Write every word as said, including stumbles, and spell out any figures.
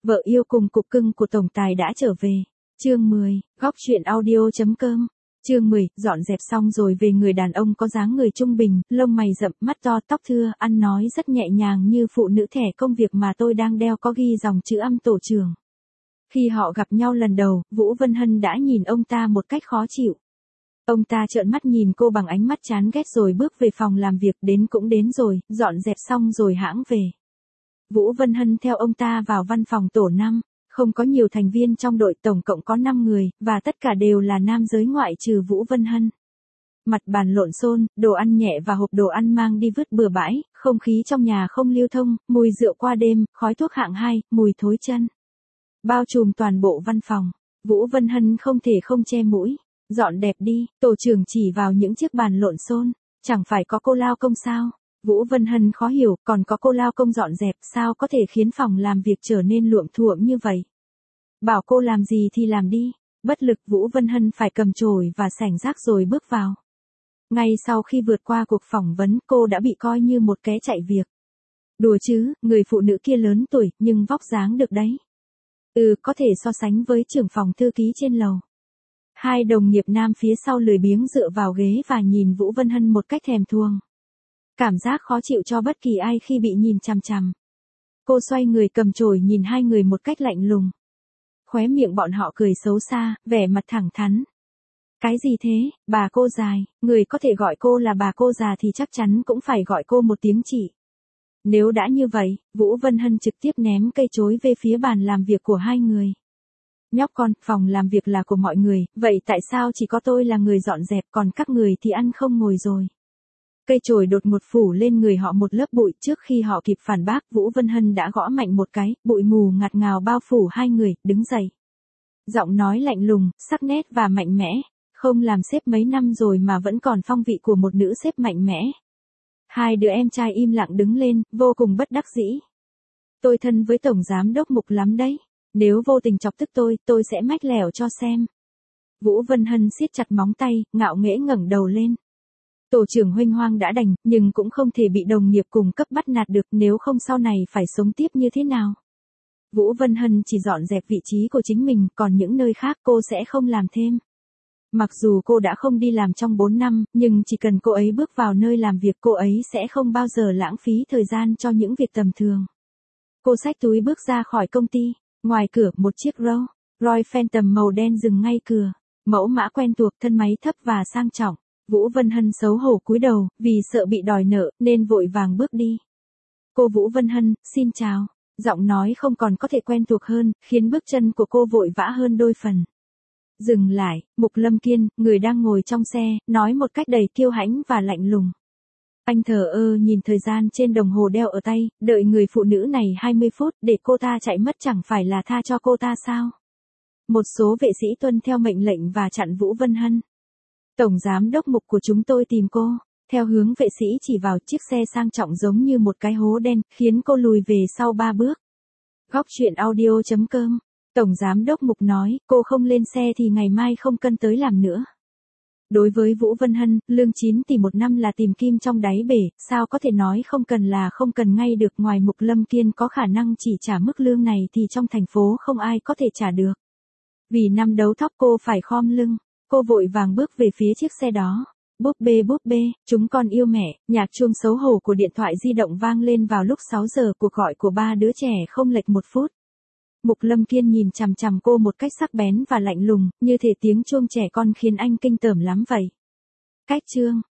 Vợ yêu cùng cục cưng của tổng tài đã trở về. Chương mười, góc truyện audio.com. Chương mười, dọn dẹp xong rồi về người đàn ông có dáng người trung bình, lông mày rậm, mắt to, tóc thưa, ăn nói rất nhẹ nhàng như phụ nữ thẻ công việc mà tôi đang đeo có ghi dòng chữ âm tổ trưởng. Khi họ gặp nhau lần đầu, Vũ Vân Hân đã nhìn ông ta một cách khó chịu. Ông ta trợn mắt nhìn cô bằng ánh mắt chán ghét rồi bước về phòng làm việc, đến cũng đến rồi, dọn dẹp xong rồi hãng về. Vũ Vân Hân theo ông ta vào văn phòng tổ năm, không có nhiều thành viên trong đội, tổng cộng có năm người, và tất cả đều là nam giới ngoại trừ Vũ Vân Hân. Mặt bàn lộn xôn, đồ ăn nhẹ và hộp đồ ăn mang đi vứt bừa bãi, không khí trong nhà không lưu thông, mùi rượu qua đêm, khói thuốc hạng hai, mùi thối chân. Bao trùm toàn bộ văn phòng, Vũ Vân Hân không thể không che mũi. Dọn đẹp đi, tổ trưởng chỉ vào những chiếc bàn lộn xôn, chẳng phải có cô lao công sao? Vũ Vân Hân khó hiểu, còn có cô lao công dọn dẹp sao có thể khiến phòng làm việc trở nên luộm thuộm như vậy? Bảo cô làm gì thì làm đi. Bất lực, Vũ Vân Hân phải cầm chổi và sảnh rác rồi bước vào. Ngay sau khi vượt qua cuộc phỏng vấn, cô đã bị coi như một ké chạy việc. Đùa chứ, người phụ nữ kia lớn tuổi, nhưng vóc dáng được đấy. Ừ, có thể so sánh với trưởng phòng thư ký trên lầu. Hai đồng nghiệp nam phía sau lười biếng dựa vào ghế và nhìn Vũ Vân Hân một cách thèm thuồng. Cảm giác khó chịu cho bất kỳ ai khi bị nhìn chằm chằm. Cô xoay người cầm chổi nhìn hai người một cách lạnh lùng. Khóe miệng bọn họ cười xấu xa, vẻ mặt thẳng thắn. Cái gì thế, bà cô dài, người có thể gọi cô là bà cô già thì chắc chắn cũng phải gọi cô một tiếng chị. Nếu đã như vậy, Vũ Vân Hân trực tiếp ném cây chối về phía bàn làm việc của hai người. Nhóc con, phòng làm việc là của mọi người, vậy tại sao chỉ có tôi là người dọn dẹp còn các người thì ăn không ngồi rồi? Cây chổi đột ngột phủ lên người họ một lớp bụi, trước khi họ kịp phản bác, Vũ Vân Hân đã gõ mạnh một cái, bụi mù ngạt ngào bao phủ hai người, đứng dậy. Giọng nói lạnh lùng, sắc nét và mạnh mẽ, không làm sếp mấy năm rồi mà vẫn còn phong vị của một nữ sếp mạnh mẽ. Hai đứa em trai im lặng đứng lên, vô cùng bất đắc dĩ. Tôi thân với Tổng Giám Đốc Mục lắm đấy. Nếu vô tình chọc tức tôi, tôi sẽ mách lẻo cho xem. Vũ Vân Hân siết chặt móng tay, ngạo nghễ ngẩng đầu lên. Tổ trưởng huênh hoang đã đành, nhưng cũng không thể bị đồng nghiệp cùng cấp bắt nạt được, nếu không sau này phải sống tiếp như thế nào. Vũ Vân Hân chỉ dọn dẹp vị trí của chính mình, còn những nơi khác cô sẽ không làm thêm. Mặc dù cô đã không đi làm trong bốn năm, nhưng chỉ cần cô ấy bước vào nơi làm việc, cô ấy sẽ không bao giờ lãng phí thời gian cho những việc tầm thường. Cô xách túi bước ra khỏi công ty. Ngoài cửa, một chiếc Rolls Royce Phantom màu đen dừng ngay cửa. Mẫu mã quen thuộc, thân máy thấp và sang trọng. Vũ Vân Hân xấu hổ cúi đầu, vì sợ bị đòi nợ, nên vội vàng bước đi. Cô Vũ Vân Hân, xin chào. Giọng nói không còn có thể quen thuộc hơn, khiến bước chân của cô vội vã hơn đôi phần. Dừng lại, Mục Lâm Kiên, người đang ngồi trong xe, nói một cách đầy kiêu hãnh và lạnh lùng. Anh thờ ơ nhìn thời gian trên đồng hồ đeo ở tay, đợi người phụ nữ này hai mươi phút để cô ta chạy mất chẳng phải là tha cho cô ta sao? Một số vệ sĩ tuân theo mệnh lệnh và chặn Vũ Vân Hân. Tổng Giám Đốc Mục của chúng tôi tìm cô, theo hướng vệ sĩ chỉ vào, chiếc xe sang trọng giống như một cái hố đen, khiến cô lùi về sau ba bước. Góc truyện audio.com. Tổng Giám Đốc Mục nói, cô không lên xe thì ngày mai không cần tới làm nữa. Đối với Vũ Vân Hân, lương chín tỷ một năm là tìm kim trong đáy bể, sao có thể nói không cần là không cần ngay được. Ngoài Mục Lâm Kiên có khả năng chỉ trả mức lương này thì trong thành phố không ai có thể trả được. Vì năm đấu thóc cô phải khom lưng, cô vội vàng bước về phía chiếc xe đó. Búp bê búp bê, chúng con yêu mẹ, nhạc chuông xấu hổ của điện thoại di động vang lên vào lúc sáu giờ, cuộc gọi của ba đứa trẻ không lệch một phút. Mục Lâm Kiên nhìn chằm chằm cô một cách sắc bén và lạnh lùng, như thể tiếng chuông trẻ con khiến anh kinh tởm lắm vậy. Cách chương,